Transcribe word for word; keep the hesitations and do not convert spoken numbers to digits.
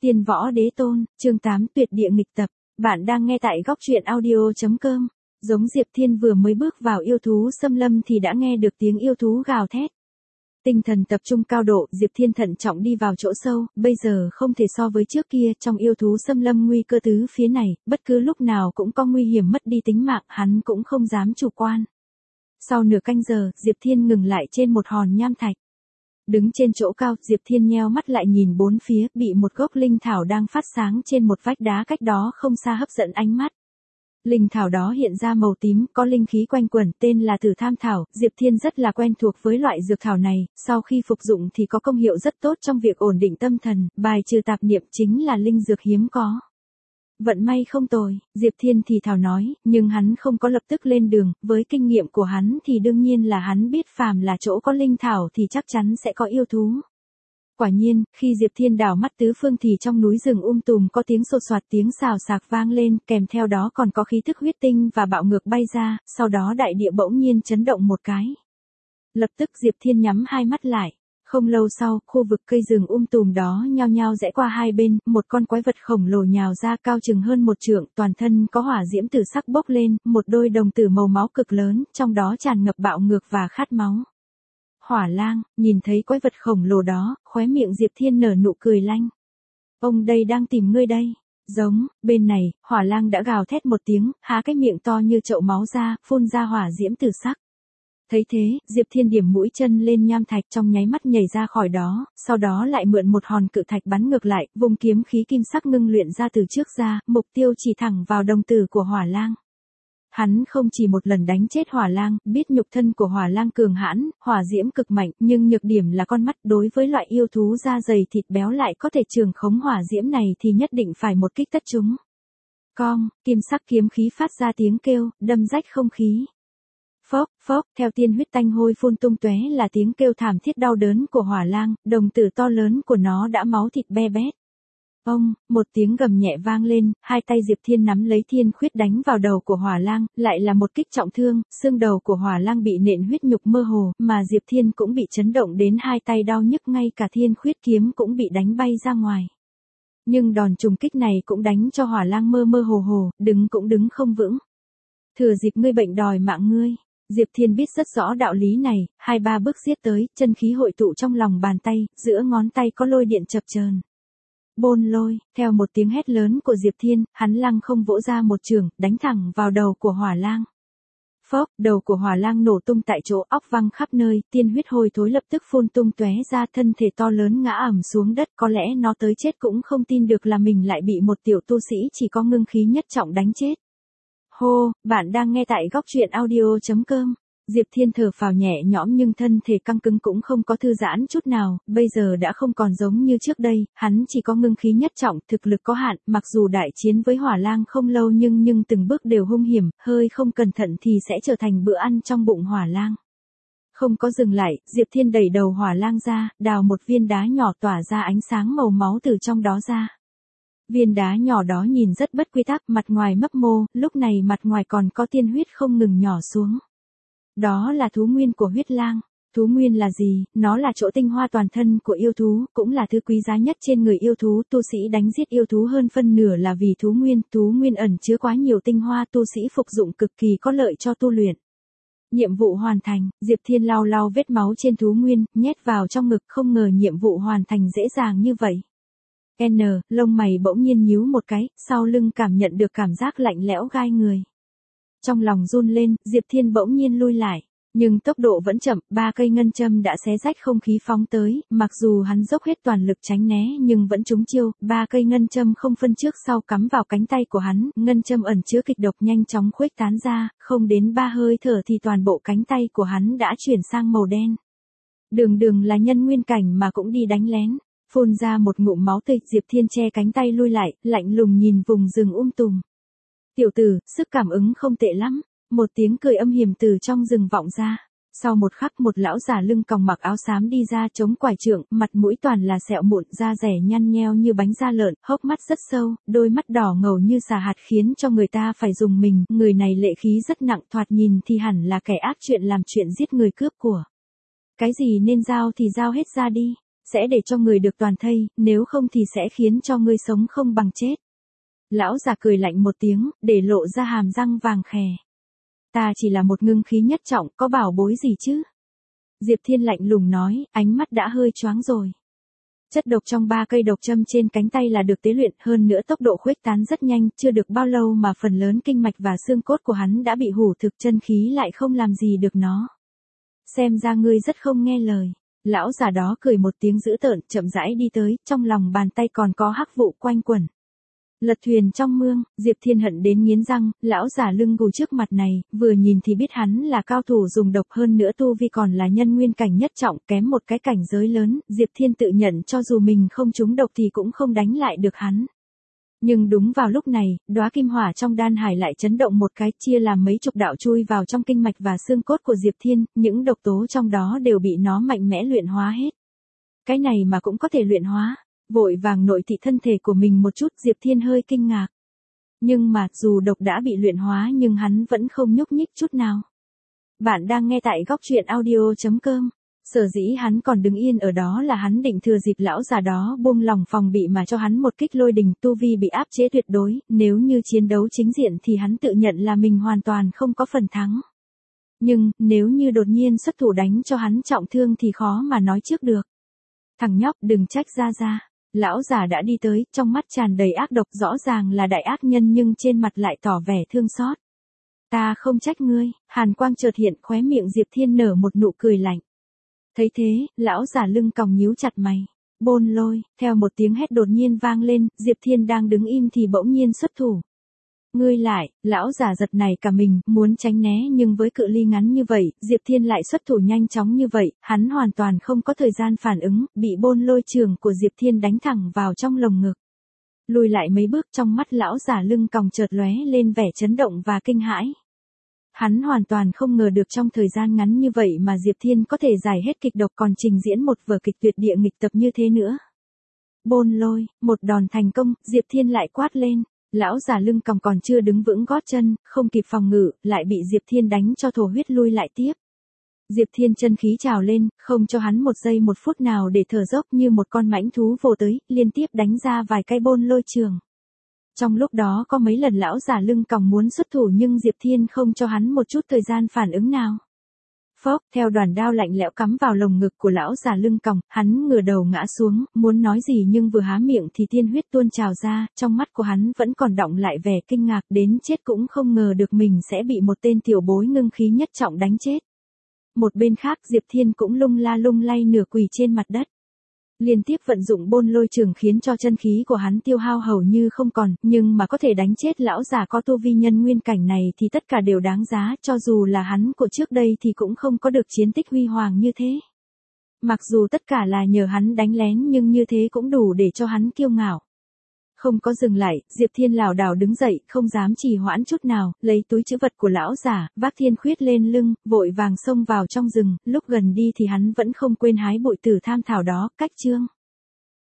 Tiên võ đế tôn, chương tám tuyệt địa nghịch tập. Bạn đang nghe tại góc truyện audio chấm com. Giống Diệp Thiên vừa mới bước vào yêu thú xâm lâm thì đã nghe được tiếng yêu thú gào thét. Tinh thần tập trung cao độ, Diệp Thiên thận trọng đi vào chỗ sâu, bây giờ không thể so với trước kia, trong yêu thú xâm lâm nguy cơ tứ phía này, bất cứ lúc nào cũng có nguy hiểm mất đi tính mạng, hắn cũng không dám chủ quan. Sau nửa canh giờ, Diệp Thiên ngừng lại trên một hòn nham thạch. Đứng trên chỗ cao, Diệp Thiên nheo mắt lại nhìn bốn phía, bị một gốc linh thảo đang phát sáng trên một vách đá cách đó không xa hấp dẫn ánh mắt. Linh thảo đó hiện ra màu tím, có linh khí quanh quẩn, tên là Tử Tham thảo, Diệp Thiên rất là quen thuộc với loại dược thảo này, sau khi phục dụng thì có công hiệu rất tốt trong việc ổn định tâm thần, bài trừ tạp niệm, chính là linh dược hiếm có. Vận may không tồi, Diệp Thiên thì thào nói, nhưng hắn không có lập tức lên đường, với kinh nghiệm của hắn thì đương nhiên là hắn biết phàm là chỗ có linh thảo thì chắc chắn sẽ có yêu thú. Quả nhiên, khi Diệp Thiên đảo mắt tứ phương thì trong núi rừng um tùm có tiếng sột soạt, tiếng xào xạc vang lên, kèm theo đó còn có khí thức huyết tinh và bạo ngược bay ra, sau đó đại địa bỗng nhiên chấn động một cái. Lập tức Diệp Thiên nhắm hai mắt lại. Không lâu sau, khu vực cây rừng um tùm đó nhao nhao rẽ qua hai bên, một con quái vật khổng lồ nhào ra cao chừng hơn một trượng, toàn thân có hỏa diễm tử sắc bốc lên, một đôi đồng tử màu máu cực lớn, trong đó tràn ngập bạo ngược và khát máu. Hỏa lang, nhìn thấy quái vật khổng lồ đó, khóe miệng Diệp Thiên nở nụ cười lanh. Ông đây đang tìm ngươi đây. Giống, bên này, hỏa lang đã gào thét một tiếng, há cái miệng to như chậu máu ra, phun ra hỏa diễm tử sắc. Thấy thế, Diệp Thiên điểm mũi chân lên nham thạch, trong nháy mắt nhảy ra khỏi đó, sau đó lại mượn một hòn cự thạch bắn ngược lại, vùng kiếm khí kim sắc ngưng luyện ra từ trước ra, mục tiêu chỉ thẳng vào đồng tử của hỏa lang. Hắn không chỉ một lần đánh chết hỏa lang, biết nhục thân của hỏa lang cường hãn, hỏa diễm cực mạnh, nhưng nhược điểm là con mắt, đối với loại yêu thú da dày thịt béo lại có thể trường khống hỏa diễm này thì nhất định phải một kích tất chúng. Cong, kim sắc kiếm khí phát ra tiếng kêu, đâm rách không khí. Phốc, phốc, theo tiên huyết tanh hôi phun tung tóe là tiếng kêu thảm thiết đau đớn của hỏa lang, đồng tử to lớn của nó đã máu thịt be bét. Ông, một tiếng gầm nhẹ vang lên, hai tay Diệp Thiên nắm lấy thiên khuyết đánh vào đầu của hỏa lang, lại là một kích trọng thương, xương đầu của hỏa lang bị nện huyết nhục mơ hồ, mà Diệp Thiên cũng bị chấn động đến hai tay đau nhức, ngay cả thiên khuyết kiếm cũng bị đánh bay ra ngoài. Nhưng đòn trùng kích này cũng đánh cho hỏa lang mơ mơ hồ hồ, đứng cũng đứng không vững. Thừa dịp ngươi bệnh đòi mạng ngươi. Diệp Thiên biết rất rõ đạo lý này, hai ba bước giết tới, chân khí hội tụ trong lòng bàn tay, giữa ngón tay có lôi điện chập chờn. Bôn lôi, theo một tiếng hét lớn của Diệp Thiên, hắn lăng không vỗ ra một chưởng, đánh thẳng vào đầu của hỏa lang. Phốc, đầu của hỏa lang nổ tung tại chỗ, óc văng khắp nơi, tiên huyết hôi thối lập tức phun tung tóe ra, thân thể to lớn ngã ẳm xuống đất, có lẽ nó tới chết cũng không tin được là mình lại bị một tiểu tu sĩ chỉ có ngưng khí nhất trọng đánh chết. Hô, bạn đang nghe tại góc truyện audio chấm com. Diệp Thiên thở phào nhẹ nhõm nhưng thân thể căng cứng cũng không có thư giãn chút nào, bây giờ đã không còn giống như trước đây, hắn chỉ có ngưng khí nhất trọng, thực lực có hạn, mặc dù đại chiến với hỏa lang không lâu nhưng nhưng từng bước đều hung hiểm, hơi không cẩn thận thì sẽ trở thành bữa ăn trong bụng hỏa lang. Không có dừng lại, Diệp Thiên đẩy đầu hỏa lang ra, đào một viên đá nhỏ tỏa ra ánh sáng màu máu từ trong đó ra. Viên đá nhỏ đó nhìn rất bất quy tắc, mặt ngoài mấp mô, lúc này mặt ngoài còn có tiên huyết không ngừng nhỏ xuống. Đó là thú nguyên của huyết lang. Thú nguyên là gì? Nó là chỗ tinh hoa toàn thân của yêu thú, cũng là thứ quý giá nhất trên người yêu thú. Tu sĩ đánh giết yêu thú hơn phân nửa là vì thú nguyên. Thú nguyên ẩn chứa quá nhiều tinh hoa, tu sĩ phục dụng cực kỳ có lợi cho tu luyện. Nhiệm vụ hoàn thành, Diệp Thiên lau lau vết máu trên thú nguyên, nhét vào trong ngực, không ngờ nhiệm vụ hoàn thành dễ dàng như vậy. N, lông mày bỗng nhiên nhíu một cái, sau lưng cảm nhận được cảm giác lạnh lẽo gai người. Trong lòng run lên, Diệp Thiên bỗng nhiên lui lại. Nhưng tốc độ vẫn chậm, ba cây ngân châm đã xé rách không khí phóng tới, mặc dù hắn dốc hết toàn lực tránh né nhưng vẫn trúng chiêu, ba cây ngân châm không phân trước sau cắm vào cánh tay của hắn, ngân châm ẩn chứa kịch độc nhanh chóng khuếch tán ra, không đến ba hơi thở thì toàn bộ cánh tay của hắn đã chuyển sang màu đen. Đường đường là nhân nguyên cảnh mà cũng đi đánh lén. Phun ra một ngụm máu tươi, Diệp Thiên che cánh tay lui lại, lạnh lùng nhìn vùng rừng um tùm. Tiểu tử, sức cảm ứng không tệ lắm. Một tiếng cười âm hiểm từ trong rừng vọng ra. Sau một khắc một lão già lưng còng mặc áo xám đi ra chống quải trượng, mặt mũi toàn là sẹo mụn, da rẻ nhăn nheo như bánh da lợn, hốc mắt rất sâu, đôi mắt đỏ ngầu như xà hạt khiến cho người ta phải dùng mình. Người này lệ khí rất nặng, thoạt nhìn thì hẳn là kẻ ác chuyện làm chuyện giết người cướp của. Cái gì nên giao thì giao hết ra đi. Sẽ để cho người được toàn thây, nếu không thì sẽ khiến cho ngươi sống không bằng chết. Lão già cười lạnh một tiếng, để lộ ra hàm răng vàng khè. Ta chỉ là một ngưng khí nhất trọng, có bảo bối gì chứ? Diệp Thiên lạnh lùng nói, ánh mắt đã hơi choáng rồi. Chất độc trong ba cây độc châm trên cánh tay là được tế luyện, hơn nữa tốc độ khuếch tán rất nhanh, chưa được bao lâu mà phần lớn kinh mạch và xương cốt của hắn đã bị hủ thực, chân khí lại không làm gì được nó. Xem ra ngươi rất không nghe lời. Lão già đó cười một tiếng dữ tợn, chậm rãi đi tới, trong lòng bàn tay còn có hắc vụ quanh quẩn. Lật thuyền trong mương, Diệp Thiên hận đến nghiến răng, lão già lưng gù trước mặt này, vừa nhìn thì biết hắn là cao thủ dùng độc, hơn nữa tu vi còn là nhân nguyên cảnh nhất trọng, kém một cái cảnh giới lớn, Diệp Thiên tự nhận cho dù mình không trúng độc thì cũng không đánh lại được hắn. Nhưng đúng vào lúc này, đóa kim hỏa trong đan hải lại chấn động một cái, chia làm mấy chục đạo chui vào trong kinh mạch và xương cốt của Diệp Thiên, những độc tố trong đó đều bị nó mạnh mẽ luyện hóa hết. Cái này mà cũng có thể luyện hóa. Vội vàng nội thị thân thể của mình một chút, Diệp Thiên hơi kinh ngạc. Nhưng mà, dù độc đã bị luyện hóa nhưng hắn vẫn không nhúc nhích chút nào. Bạn đang nghe tại góc truyện audio chấm com. Sở dĩ hắn còn đứng yên ở đó là hắn định thừa dịp lão già đó buông lòng phòng bị mà cho hắn một kích lôi đình, tu vi bị áp chế tuyệt đối, nếu như chiến đấu chính diện thì hắn tự nhận là mình hoàn toàn không có phần thắng. Nhưng, nếu như đột nhiên xuất thủ đánh cho hắn trọng thương thì khó mà nói trước được. Thằng nhóc, đừng trách ra ra. Lão già đã đi tới, trong mắt tràn đầy ác độc, rõ ràng là đại ác nhân nhưng trên mặt lại tỏ vẻ thương xót. Ta không trách ngươi. Hàn quang chợt hiện, khóe miệng Diệp Thiên nở một nụ cười lạnh. Thấy thế, lão già lưng còng nhíu chặt mày. Bôn lôi, theo một tiếng hét đột nhiên vang lên, Diệp Thiên đang đứng im thì bỗng nhiên xuất thủ. Ngươi lại, lão già giật nảy cả mình, muốn tránh né nhưng với cự ly ngắn như vậy, Diệp Thiên lại xuất thủ nhanh chóng như vậy, hắn hoàn toàn không có thời gian phản ứng, bị bôn lôi trường của Diệp Thiên đánh thẳng vào trong lồng ngực. Lùi lại mấy bước, trong mắt lão già lưng còng chợt lóe lên vẻ chấn động và kinh hãi. Hắn hoàn toàn không ngờ được trong thời gian ngắn như vậy mà Diệp Thiên có thể giải hết kịch độc còn trình diễn một vở kịch tuyệt địa nghịch tập như thế nữa. Bôn lôi, một đòn thành công, Diệp Thiên lại quát lên. Lão già lưng còng còn chưa đứng vững gót chân, không kịp phòng ngự, lại bị Diệp Thiên đánh cho thổ huyết lui lại tiếp. Diệp Thiên chân khí trào lên, không cho hắn một giây một phút nào để thở dốc, như một con mãnh thú vồ tới, liên tiếp đánh ra vài cái bôn lôi trường. Trong lúc đó có mấy lần lão già lưng còng muốn xuất thủ nhưng Diệp Thiên không cho hắn một chút thời gian phản ứng nào. Phốc, theo đoàn đao lạnh lẽo cắm vào lồng ngực của lão già lưng còng, hắn ngửa đầu ngã xuống, muốn nói gì nhưng vừa há miệng thì tiên huyết tuôn trào ra, trong mắt của hắn vẫn còn đọng lại vẻ kinh ngạc, đến chết cũng không ngờ được mình sẽ bị một tên tiểu bối ngưng khí nhất trọng đánh chết. Một bên khác, Diệp Thiên cũng lung la lung lay nửa quỳ trên mặt đất. Liên tiếp vận dụng bôn lôi trường khiến cho chân khí của hắn tiêu hao hầu như không còn, nhưng mà có thể đánh chết lão già có tu vi nhân nguyên cảnh này thì tất cả đều đáng giá, cho dù là hắn của trước đây thì cũng không có được chiến tích huy hoàng như thế. Mặc dù tất cả là nhờ hắn đánh lén nhưng như thế cũng đủ để cho hắn kiêu ngạo. Không có dừng lại, Diệp Thiên lảo đảo đứng dậy, không dám trì hoãn chút nào, lấy túi trữ vật của lão già, vác thiên khuyết lên lưng, vội vàng xông vào trong rừng, lúc gần đi thì hắn vẫn không quên hái bụi tử tham thảo đó, cách chương.